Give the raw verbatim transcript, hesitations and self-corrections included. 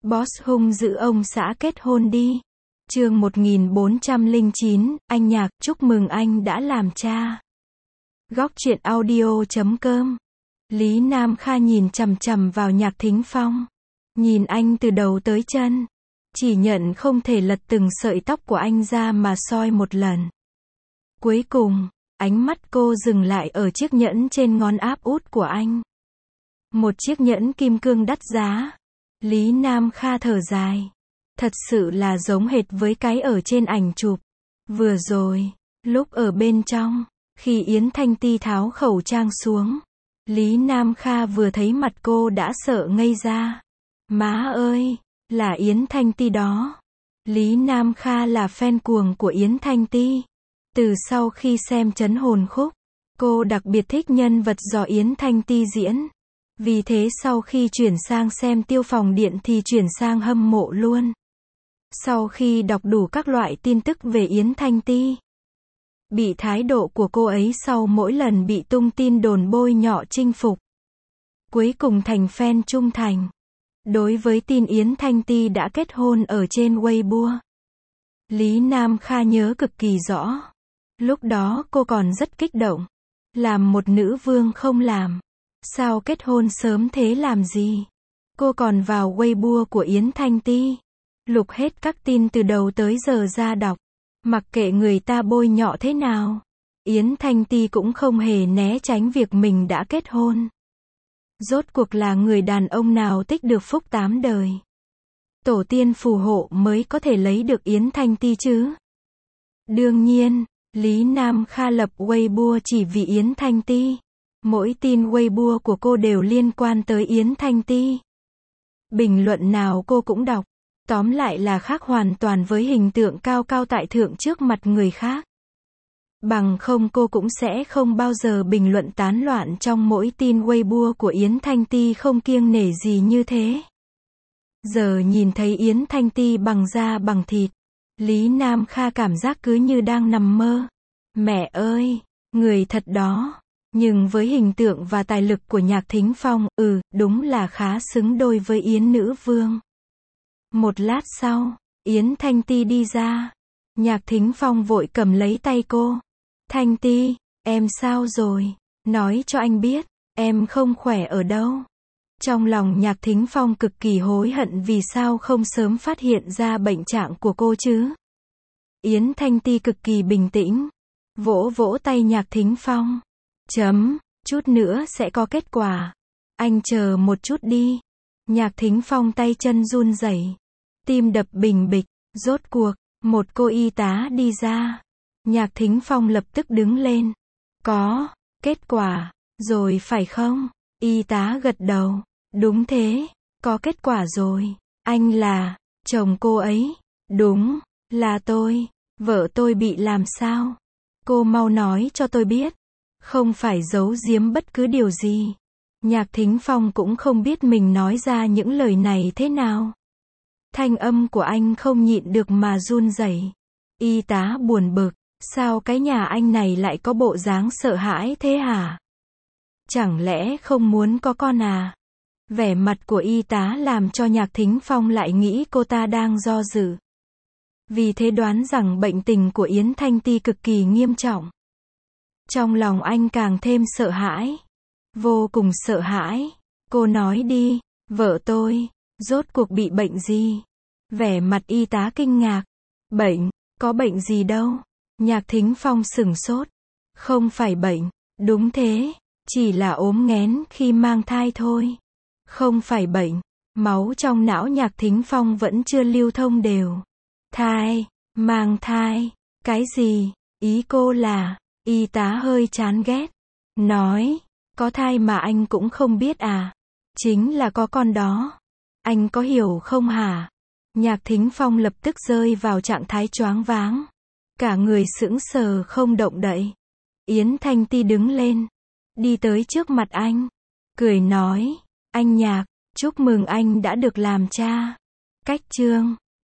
Boss hung dữ ông xã kết hôn đi. Chương một nghìn bốn trăm lẻ chín, anh Nhạc, chúc mừng anh đã làm cha. Góc truyện audio chấm com. Lý Nam Kha nhìn chằm chằm vào Nhạc Thính Phong. Nhìn anh từ đầu tới chân. Chỉ nhận không thể lật từng sợi tóc của anh ra mà soi một lần. Cuối cùng, ánh mắt cô dừng lại ở chiếc nhẫn trên ngón áp út của anh. Một chiếc nhẫn kim cương đắt giá. Lý Nam Kha thở dài. Thật sự là giống hệt với cái ở trên ảnh chụp. Vừa rồi, lúc ở bên trong, khi Yến Thanh Ti tháo khẩu trang xuống, Lý Nam Kha vừa thấy mặt cô đã sợ ngây ra. Má ơi, là Yến Thanh Ti đó. Lý Nam Kha là fan cuồng của Yến Thanh Ti. Từ sau khi xem Trấn Hồn Khúc, cô đặc biệt thích nhân vật do Yến Thanh Ti diễn. Vì thế sau khi chuyển sang xem Tiêu Phòng Điện thì chuyển sang hâm mộ luôn. Sau khi đọc đủ các loại tin tức về Yến Thanh Ti, bị thái độ của cô ấy sau mỗi lần bị tung tin đồn bôi nhọ chinh phục, cuối cùng thành fan trung thành. Đối với tin Yến Thanh Ti đã kết hôn ở trên Weibo, Lý Nam Kha nhớ cực kỳ rõ. Lúc đó cô còn rất kích động. Làm một nữ vương không làm. Sao kết hôn sớm thế làm gì? Cô còn vào Weibo của Yến Thanh Ti, lục hết các tin từ đầu tới giờ ra đọc. Mặc kệ người ta bôi nhọ thế nào, Yến Thanh Ti cũng không hề né tránh việc mình đã kết hôn. Rốt cuộc là người đàn ông nào tích được phúc tám đời, tổ tiên phù hộ mới có thể lấy được Yến Thanh Ti chứ. Đương nhiên, Lý Nam Kha lập Weibo chỉ vì Yến Thanh Ti. Mỗi tin Weibo của cô đều liên quan tới Yến Thanh Ti. Bình luận nào cô cũng đọc. Tóm lại là khác hoàn toàn với hình tượng cao cao tại thượng trước mặt người khác. Bằng không cô cũng sẽ không bao giờ bình luận tán loạn trong mỗi tin Weibo của Yến Thanh Ti không kiêng nể gì như thế. Giờ nhìn thấy Yến Thanh Ti bằng da bằng thịt, Lý Nam Kha cảm giác cứ như đang nằm mơ. Mẹ ơi, người thật đó. Nhưng với hình tượng và tài lực của Nhạc Thính Phong, ừ, đúng là khá xứng đôi với Yến nữ vương. Một lát sau, Yến Thanh Ti đi ra. Nhạc Thính Phong vội cầm lấy tay cô. Thanh Ti, em sao rồi? Nói cho anh biết, em không khỏe ở đâu. Trong lòng Nhạc Thính Phong cực kỳ hối hận vì sao không sớm phát hiện ra bệnh trạng của cô chứ. Yến Thanh Ti cực kỳ bình tĩnh, vỗ vỗ tay Nhạc Thính Phong. Chấm, chút nữa sẽ có kết quả. Anh chờ một chút đi. Nhạc Thính Phong tay chân run rẩy, tim đập bình bịch. Rốt cuộc, một cô y tá đi ra. Nhạc Thính Phong lập tức đứng lên. Có, kết quả, rồi phải không? Y tá gật đầu. Đúng thế, có kết quả rồi. Anh là, chồng cô ấy. Đúng, là tôi. Vợ tôi bị làm sao? Cô mau nói cho tôi biết. Không phải giấu giếm bất cứ điều gì. Nhạc Thính Phong cũng không biết mình nói ra những lời này thế nào. Thanh âm của anh không nhịn được mà run rẩy. Y tá buồn bực, sao cái nhà anh này lại có bộ dáng sợ hãi thế hả? Chẳng lẽ không muốn có con à? Vẻ mặt của y tá làm cho Nhạc Thính Phong lại nghĩ cô ta đang do dự. Vì thế đoán rằng bệnh tình của Yến Thanh Ti cực kỳ nghiêm trọng. Trong lòng anh càng thêm sợ hãi. Vô cùng sợ hãi. Cô nói đi, vợ tôi, rốt cuộc bị bệnh gì? Vẻ mặt y tá kinh ngạc. Bệnh, có bệnh gì đâu? Nhạc Thính Phong sửng sốt. Không phải bệnh, đúng thế, chỉ là ốm nghén khi mang thai thôi. Không phải bệnh, máu trong não Nhạc Thính Phong vẫn chưa lưu thông đều. Thai, mang thai, cái gì? Ý cô là... Y tá hơi chán ghét. Nói, có thai mà anh cũng không biết à? Chính là có con đó. Anh có hiểu không hả? Nhạc Thính Phong lập tức rơi vào trạng thái choáng váng. Cả người sững sờ không động đậy. Yến Thanh Ti đứng lên. Đi tới trước mặt anh. Cười nói, anh Nhạc, chúc mừng anh đã được làm cha. Cách chương.